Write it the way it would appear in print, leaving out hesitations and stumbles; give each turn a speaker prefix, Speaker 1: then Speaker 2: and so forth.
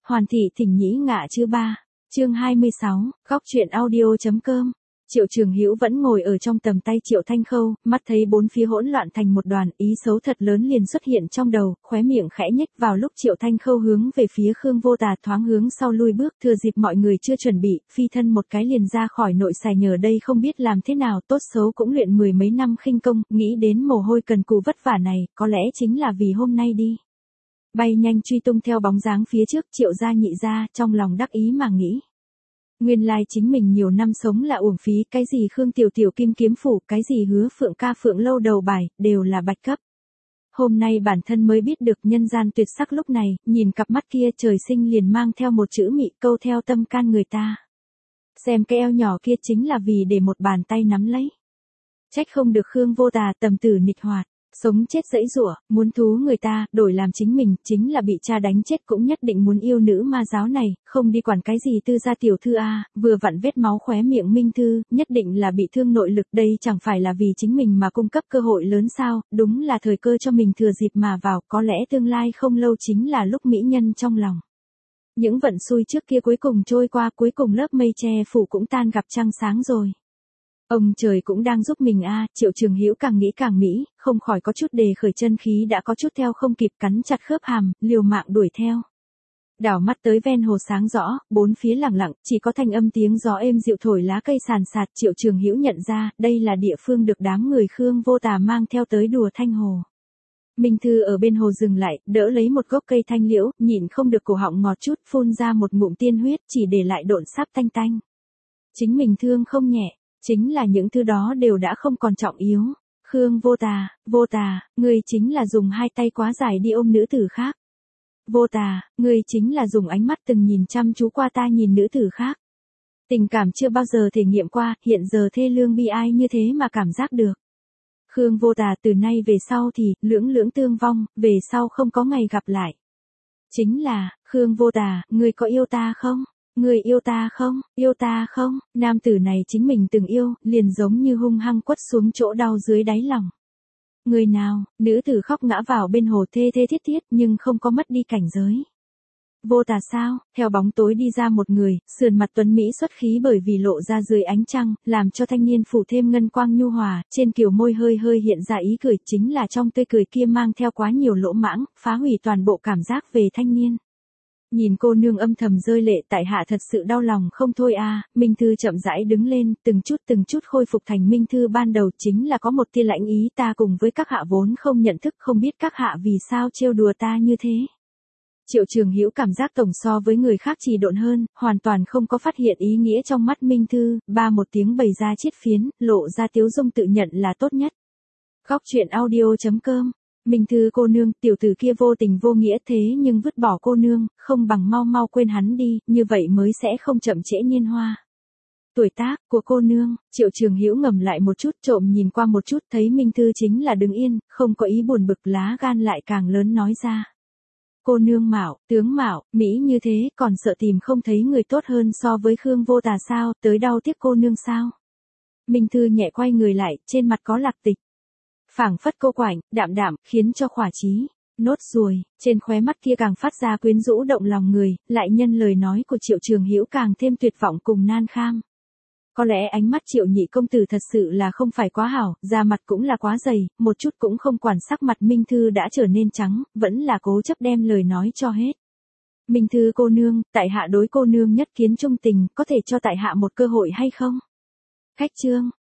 Speaker 1: Hoàn thị thỉnh nhĩ ngạ chứ ba. Chương 26, góc truyện audio.com. Triệu Trường Hữu vẫn ngồi ở trong tầm tay Triệu Thanh Khâu, mắt thấy bốn phía hỗn loạn thành một đoàn, ý xấu thật lớn liền xuất hiện trong đầu, khóe miệng khẽ nhếch. Vào lúc Triệu Thanh Khâu hướng về phía Khương Vô Tà thoáng hướng sau lui bước, thừa dịp mọi người chưa chuẩn bị, phi thân một cái liền ra khỏi nội xài, nhờ đây không biết làm thế nào, tốt xấu cũng luyện mười mấy năm khinh công, nghĩ đến mồ hôi cần cù vất vả này, có lẽ chính là vì hôm nay đi. Bay nhanh truy tung theo bóng dáng phía trước, Triệu gia nhị gia, trong lòng đắc ý mà nghĩ. Nguyên lai chính mình nhiều năm sống là uổng phí, cái gì Khương Tiểu Tiểu Kim Kiếm Phủ, cái gì Hứa Phượng Ca Phượng Lâu đầu bài, đều là bạch cấp. Hôm nay bản thân mới biết được nhân gian tuyệt sắc lúc này, nhìn cặp mắt kia trời sinh liền mang theo một chữ mị, câu theo tâm can người ta. Xem cái eo nhỏ kia chính là vì để một bàn tay nắm lấy. Trách không được Khương Vô Tà tầm tử nghịch hoạt. Sống chết dẫy giụa, muốn thú người ta, đổi làm chính mình, chính là bị cha đánh chết cũng nhất định muốn yêu nữ ma giáo này, không đi quản cái gì tư gia tiểu thư a, vừa vặn vết máu khóe miệng Minh Thư, nhất định là bị thương nội lực, đây chẳng phải là vì chính mình mà cung cấp cơ hội lớn sao, đúng là thời cơ cho mình thừa dịp mà vào, có lẽ tương lai không lâu chính là lúc mỹ nhân trong lòng. Những vận xui trước kia cuối cùng trôi qua, cuối cùng lớp mây che phủ cũng tan gặp trăng sáng rồi. Ông trời cũng đang giúp mình a. Triệu Trường Hữu càng nghĩ càng mỹ, không khỏi có chút đề khởi chân khí, đã có chút theo không kịp, cắn chặt khớp hàm, liều mạng đuổi theo. Đảo mắt tới ven hồ sáng rõ, bốn phía lặng lặng, chỉ có thanh âm tiếng gió êm dịu thổi lá cây sàn sạt. Triệu Trường Hữu nhận ra, đây là địa phương được đám người Khương Vô Tà mang theo tới đùa thanh hồ. Minh Thư ở bên hồ dừng lại, đỡ lấy một gốc cây thanh liễu, nhịn không được cổ họng ngọt chút, phun ra một ngụm tiên huyết, chỉ để lại độn sáp tanh tanh. Chính mình thương không nhẹ. Chính là những thứ đó đều đã không còn trọng yếu. Khương Vô Tà, ngươi chính là dùng hai tay quá dài đi ôm nữ tử khác. Vô Tà, ngươi chính là dùng ánh mắt từng nhìn chăm chú qua ta nhìn nữ tử khác. Tình cảm chưa bao giờ thể nghiệm qua, hiện giờ thê lương bi ai như thế mà cảm giác được. Khương Vô Tà, từ nay về sau thì, lưỡng lưỡng tương vong, về sau không có ngày gặp lại. Chính là, Khương Vô Tà, ngươi có yêu ta không? Người yêu ta không, nam tử này chính mình từng yêu, liền giống như hung hăng quất xuống chỗ đau dưới đáy lòng. Người nào, nữ tử khóc ngã vào bên hồ thê thê thiết thiết nhưng không có mất đi cảnh giới. Vô Tà sao, theo bóng tối đi ra một người, sườn mặt tuấn Mỹ xuất khí bởi vì lộ ra dưới ánh trăng, làm cho thanh niên phủ thêm ngân quang nhu hòa, trên kiều môi hơi hơi hiện ra ý cười, chính là trong tươi cười kia mang theo quá nhiều lỗ mãng, phá hủy toàn bộ cảm giác về thanh niên. Nhìn cô nương âm thầm rơi lệ, tại hạ thật sự đau lòng không thôi a. Minh Thư chậm rãi đứng lên, từng chút khôi phục thành Minh Thư ban đầu, chính là có một tia lãnh ý, ta cùng với các hạ vốn không nhận thức, không biết các hạ vì sao trêu đùa ta như thế. Triệu Trường Hữu cảm giác tổng so với người khác trì độn hơn, hoàn toàn không có phát hiện ý nghĩa trong mắt Minh Thư, ba một tiếng bày ra chiết phiến, lộ ra tiếu dung tự nhận là tốt nhất. Góc truyện audio.com. Minh Thư cô nương, tiểu tử kia vô tình vô nghĩa thế nhưng vứt bỏ cô nương, không bằng mau mau quên hắn đi, như vậy mới sẽ không chậm trễ niên hoa. Tuổi tác của cô nương, Triệu Trường Hữu ngầm lại một chút, trộm nhìn qua một chút, thấy Minh Thư chính là đứng yên, không có ý buồn bực, lá gan lại càng lớn nói ra. Cô nương mạo, tướng mạo, mỹ như thế, còn sợ tìm không thấy người tốt hơn so với Khương Vô Tà sao, tới đau tiếc cô nương sao. Minh Thư nhẹ quay người lại, trên mặt có lạc tịch. Phảng phất cô quạnh, đạm đạm, khiến cho khỏa trí. Nốt ruồi, trên khóe mắt kia càng phát ra quyến rũ động lòng người, lại nhân lời nói của Triệu Trường Hữu càng thêm tuyệt vọng cùng nan kham. Có lẽ ánh mắt Triệu nhị công tử thật sự là không phải quá hảo, da mặt cũng là quá dày, một chút cũng không quản sắc mặt Minh Thư đã trở nên trắng, vẫn là cố chấp đem lời nói cho hết. Minh Thư cô nương, tại hạ đối cô nương nhất kiến trung tình, có thể cho tại hạ một cơ hội hay không? Khách trương,